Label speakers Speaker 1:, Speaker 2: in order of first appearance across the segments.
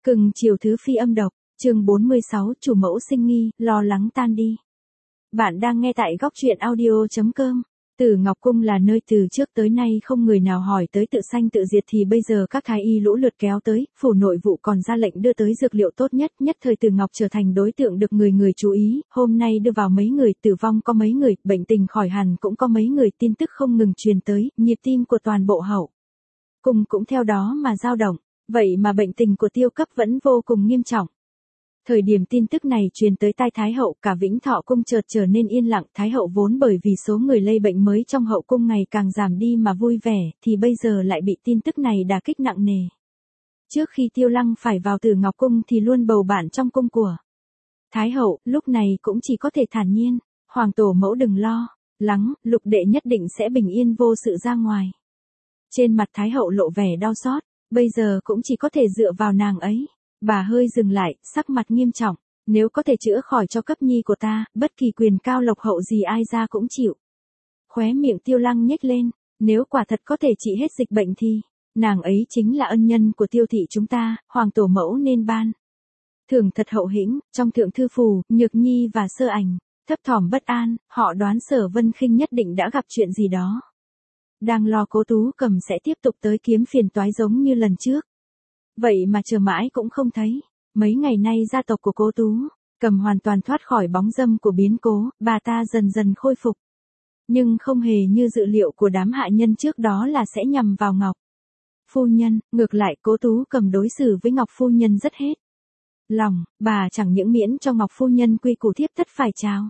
Speaker 1: Cưng chiều thứ phi âm độc, chương 46, chủ mẫu sinh nghi, lo lắng tan đi. Bạn đang nghe tại góc truyện audio.com. Tử Ngọc Cung là nơi từ trước tới nay không người nào hỏi tới tự sanh tự diệt thì bây giờ các thái y lũ lượt kéo tới, phủ nội vụ còn ra lệnh đưa tới dược liệu tốt nhất, nhất thời Tử Ngọc trở thành đối tượng được người người chú ý, hôm nay đưa vào mấy người, tử vong có mấy người, bệnh tình khỏi hẳn cũng có mấy người, tin tức không ngừng truyền tới, nhịp tim của toàn bộ hậu cung cũng theo đó mà dao động, vậy mà bệnh tình của Tiêu Cấp vẫn vô cùng nghiêm trọng. Thời điểm tin tức này truyền tới tai Thái hậu, cả Vĩnh Thọ cung chợt trở nên yên lặng, Thái hậu vốn bởi vì số người lây bệnh mới trong hậu cung ngày càng giảm đi mà vui vẻ, thì bây giờ lại bị tin tức này đả kích nặng nề. Trước khi Tiêu Lăng phải vào Tử Ngọc Cung thì luôn bầu bạn trong cung của Thái hậu, lúc này cũng chỉ có thể thản nhiên, hoàng tổ mẫu đừng lo lắng, Lục đệ nhất định sẽ bình yên vô sự ra ngoài. Trên mặt Thái hậu lộ vẻ đau xót, bây giờ cũng chỉ có thể dựa vào nàng ấy. Bà hơi dừng lại, sắc mặt nghiêm trọng, nếu có thể chữa khỏi cho Cấp nhi của ta, bất kỳ quyền cao lộc hậu gì ai ra cũng chịu. Khóe miệng Tiêu Lăng nhếch lên, nếu quả thật có thể trị hết dịch bệnh thì, nàng ấy chính là ân nhân của Tiêu thị chúng ta, hoàng tổ mẫu nên ban thưởng thật hậu hĩnh. Trong thượng thư phủ, Nhược Nhi và Sơ Ảnh thấp thỏm bất an, họ đoán Sở Vân Khinh nhất định đã gặp chuyện gì đó. Đang lo Cố Tú Cầm sẽ tiếp tục tới kiếm phiền toái giống như lần trước. Vậy mà chờ mãi cũng không thấy. Mấy ngày nay gia tộc của Cố Tú Cầm hoàn toàn thoát khỏi bóng dâm của biến cố, bà ta dần dần khôi phục. Nhưng không hề như dự liệu của đám hạ nhân trước đó là sẽ nhằm vào Ngọc phu nhân, ngược lại Cố Tú Cầm đối xử với Ngọc phu nhân rất hết lòng, bà chẳng những miễn cho Ngọc phu nhân quy củ thiếp tất phải chào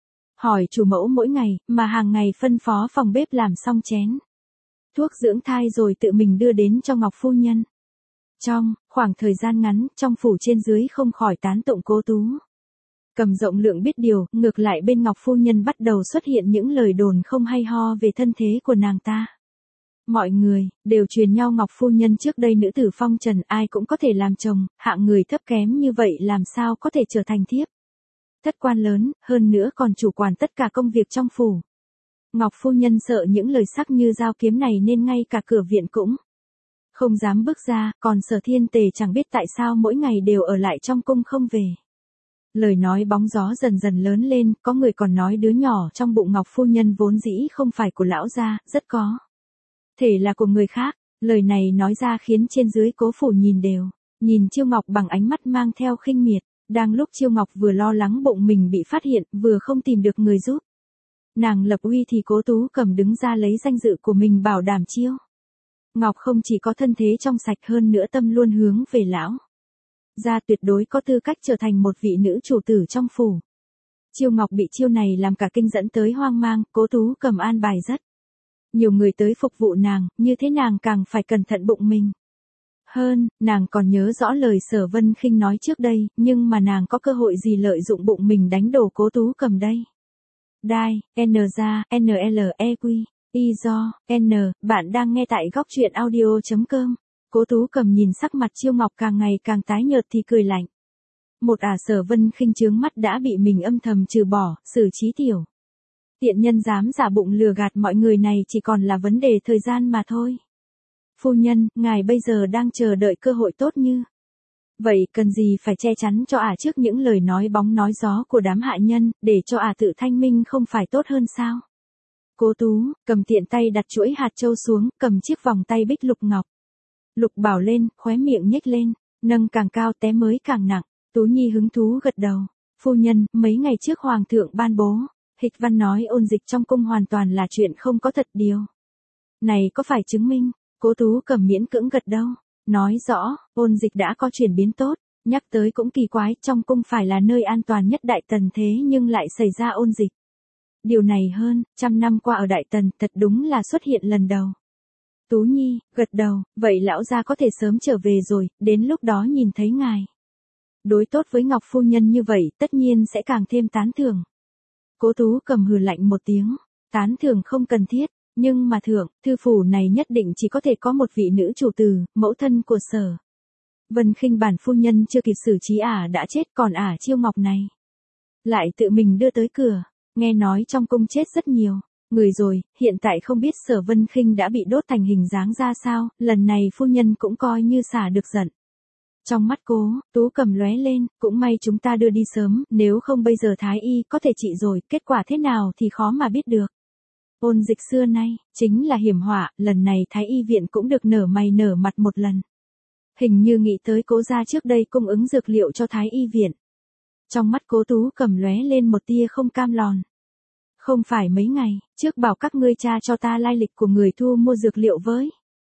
Speaker 1: hỏi chủ mẫu mỗi ngày, mà hàng ngày phân phó phòng bếp làm xong chén thuốc dưỡng thai rồi tự mình đưa đến cho Ngọc phu nhân. Trong khoảng thời gian ngắn, trong phủ trên dưới không khỏi tán tụng Cố Tú Cầm rộng lượng biết điều, ngược lại bên Ngọc phu nhân bắt đầu xuất hiện những lời đồn không hay ho về thân thế của nàng ta. Mọi người đều truyền nhau Ngọc phu nhân trước đây nữ tử phong trần, ai cũng có thể làm chồng, hạng người thấp kém như vậy làm sao có thể trở thành thiếp thất quan lớn, hơn nữa còn chủ quản tất cả công việc trong phủ. Ngọc phu nhân sợ những lời sắc như dao kiếm này nên ngay cả cửa viện cũng không dám bước ra, còn Sở Thiên Tề chẳng biết tại sao mỗi ngày đều ở lại trong cung không về. Lời nói bóng gió dần dần lớn lên, có người còn nói đứa nhỏ trong bụng Ngọc phu nhân vốn dĩ không phải của lão gia, rất có thể là của người khác. Lời này nói ra khiến trên dưới Cố phủ nhìn đều, nhìn Chiêu Ngọc bằng ánh mắt mang theo khinh miệt. Đang lúc Chiêu Ngọc vừa lo lắng bụng mình bị phát hiện, vừa không tìm được người giúp nàng lập uy thì Cố Tú Cầm đứng ra lấy danh dự của mình bảo đảm Chiêu Ngọc không chỉ có thân thế trong sạch, hơn nữa tâm luôn hướng về lão gia, tuyệt đối có tư cách trở thành một vị nữ chủ tử trong phủ. Chiêu Ngọc bị chiêu này làm cả kinh dẫn tới hoang mang, Cố Tú Cầm an bài rất nhiều người tới phục vụ nàng, như thế nàng càng phải cẩn thận bụng mình hơn. Nàng còn nhớ rõ lời Sở Vân Khinh nói trước đây, nhưng mà nàng có cơ hội gì lợi dụng bụng mình đánh đổ Cố Tú Cầm đây. Đai, N ra, NLEQ, Y do, N, bạn đang nghe tại góc truyện audio.com. Cố Tú Cầm nhìn sắc mặt Chiêu Ngọc càng ngày càng tái nhợt thì cười lạnh. Một Sở Vân Khinh trướng mắt đã bị mình âm thầm trừ bỏ, xử trí tiểu tiện nhân dám giả bụng lừa gạt mọi người này chỉ còn là vấn đề thời gian mà thôi. Phu nhân, ngài bây giờ đang chờ đợi cơ hội tốt như vậy, cần gì phải che chắn cho trước những lời nói bóng nói gió của đám hạ nhân, để cho tự thanh minh không phải tốt hơn sao? Cố Tú Cầm tiện tay đặt chuỗi hạt châu xuống, cầm chiếc vòng tay bích lục ngọc lục bảo lên, khóe miệng nhếch lên, nâng càng cao té mới càng nặng. Tú Nhi hứng thú gật đầu. Phu nhân, mấy ngày trước hoàng thượng ban bố hịch văn nói ôn dịch trong cung hoàn toàn là chuyện không có thật, điều này có phải chứng minh? Cố Tú Cầm miễn cưỡng gật đầu, nói rõ ôn dịch đã có chuyển biến tốt. Nhắc tới cũng kỳ quái, trong cung phải là nơi an toàn nhất Đại Tần thế nhưng lại xảy ra ôn dịch. Điều này hơn 100 năm qua ở Đại Tần thật đúng là xuất hiện lần đầu. Tú Nhi gật đầu, vậy lão gia có thể sớm trở về rồi, đến lúc đó nhìn thấy ngài đối tốt với Ngọc phu nhân như vậy, tất nhiên sẽ càng thêm tán thưởng. Cố Tú Cầm hừ lạnh một tiếng, tán thưởng không cần thiết, nhưng mà thượng thư phủ này nhất định chỉ có thể có một vị nữ chủ tử, mẫu thân của Sở Vân Khinh bản phu nhân chưa kịp xử trí đã chết, còn Chiêu Ngọc này lại tự mình đưa tới cửa. Nghe nói trong cung chết rất nhiều người rồi, hiện tại không biết Sở Vân Khinh đã bị đốt thành hình dáng ra sao, lần này phu nhân cũng coi như xả được giận. Trong mắt Cố Tú Cầm lóe lên, cũng may chúng ta đưa đi sớm, nếu không bây giờ Thái y có thể trị rồi, kết quả thế nào thì khó mà biết được. Ôn Dịch xưa nay, chính là hiểm họa, lần này Thái y viện cũng được nở mày nở mặt một lần. Hình như nghĩ tới Cố gia trước đây cung ứng dược liệu cho Thái y viện. Trong mắt Cố Tú Cầm lóe lên một tia không cam lòng. Không phải mấy ngày, trước bảo các ngươi tra cho ta lai lịch của người thu mua dược liệu với.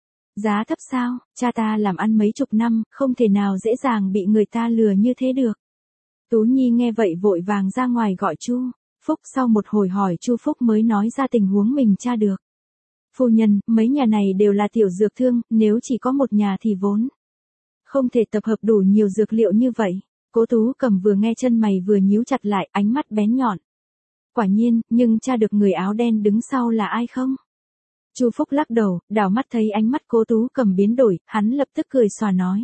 Speaker 1: Giá thấp sao, cha ta làm ăn mấy chục năm, không thể nào dễ dàng bị người ta lừa như thế được. Tú Nhi nghe vậy vội vàng ra ngoài gọi Chu Phúc, sau một hồi hỏi Chu Phúc mới nói ra tình huống mình tra được. Phu nhân, mấy nhà này đều là tiểu dược thương, nếu chỉ có một nhà thì vốn không thể tập hợp đủ nhiều dược liệu như vậy. Cố Tú Cầm vừa nghe chân mày vừa nhíu chặt lại, ánh mắt bén nhọn. Quả nhiên, nhưng tra được người áo đen đứng sau là ai không? Chu Phúc lắc đầu, đảo mắt thấy ánh mắt Cố Tú Cầm biến đổi, hắn lập tức cười xòa nói.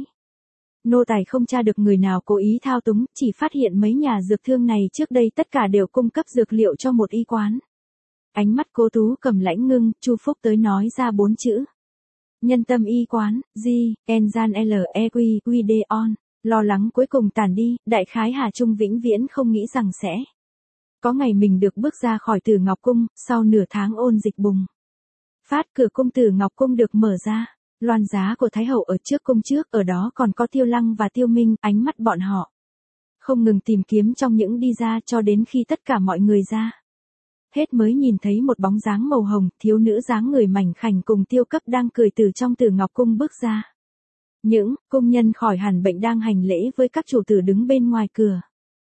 Speaker 1: Nô tài không tra được người nào cố ý thao túng, chỉ phát hiện mấy nhà dược thương này trước đây tất cả đều cung cấp dược liệu cho một y quán. Ánh mắt Cố Tú Cầm lãnh ngưng, Chu Phúc tới nói ra 4 chữ. Nhân tâm y quán, Enzan Lequidon. Lo lắng cuối cùng tàn đi, đại khái Hà Trung vĩnh viễn không nghĩ rằng sẽ có ngày mình được bước ra khỏi Tử Ngọc Cung, sau nửa tháng ôn dịch bùng phát, cửa cung Tử Ngọc Cung được mở ra. Loan giá của Thái Hậu ở trước cung trước, ở đó còn có Tiêu Lăng và Tiêu Minh, ánh mắt bọn họ không ngừng tìm kiếm trong những đi ra cho đến khi tất cả mọi người ra hết mới nhìn thấy một bóng dáng màu hồng, thiếu nữ dáng người mảnh khảnh cùng Tiêu Cấp đang cười từ trong Tử Ngọc Cung bước ra. Những cung nhân khỏi hẳn bệnh đang hành lễ với các chủ tử đứng bên ngoài cửa.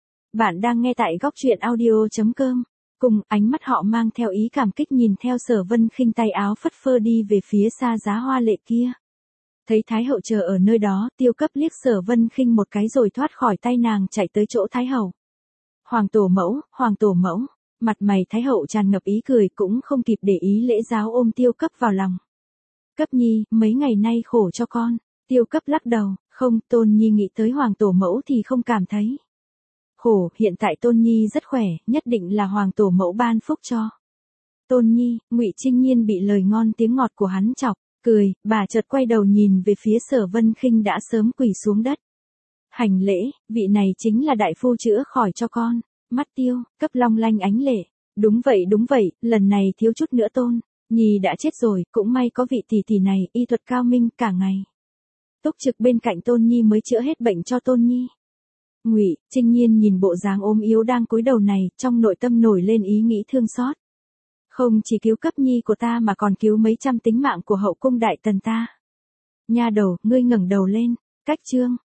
Speaker 1: Bạn đang nghe tại góc truyện audio.com. Cùng ánh mắt họ mang theo ý cảm kích nhìn theo Sở Vân Khinh tay áo phất phơ đi về phía xa giá hoa lệ kia. Thấy Thái Hậu chờ ở nơi đó, Tiêu Cấp liếc Sở Vân Khinh một cái rồi thoát khỏi tay nàng chạy tới chỗ Thái Hậu. Hoàng tổ mẫu, mặt mày Thái Hậu tràn ngập ý cười cũng không kịp để ý lễ giáo ôm Tiêu Cấp vào lòng. Cấp Nhi, mấy ngày nay khổ cho con. Tiêu Cấp lắc đầu, không, Tôn Nhi nghĩ tới Hoàng tổ mẫu thì không cảm thấy khổ, hiện tại Tôn Nhi rất khỏe, nhất định là Hoàng tổ mẫu ban phúc cho Tôn Nhi. Ngụy Trinh Nhiên bị lời ngon tiếng ngọt của hắn chọc cười, bà chợt quay đầu nhìn về phía Sở Vân Khinh đã sớm quỳ xuống đất. Hành lễ, vị này chính là đại phu chữa khỏi cho con. Mắt Tiêu Cấp long lanh ánh lệ. Đúng vậy, lần này thiếu chút nữa Tôn Nhi đã chết rồi, cũng may có vị tỷ tỷ này, y thuật cao minh, cả ngày túc trực bên cạnh Tôn Nhi mới chữa hết bệnh cho Tôn Nhi. Ngụy Trinh Nhiên nhìn bộ dáng ốm yếu đang cúi đầu này, trong nội tâm nổi lên ý nghĩ thương xót. Không chỉ cứu Cấp Nhi của ta mà còn cứu mấy trăm tính mạng của hậu cung đại tần ta. Nha đầu, ngươi ngẩng đầu lên, cách chương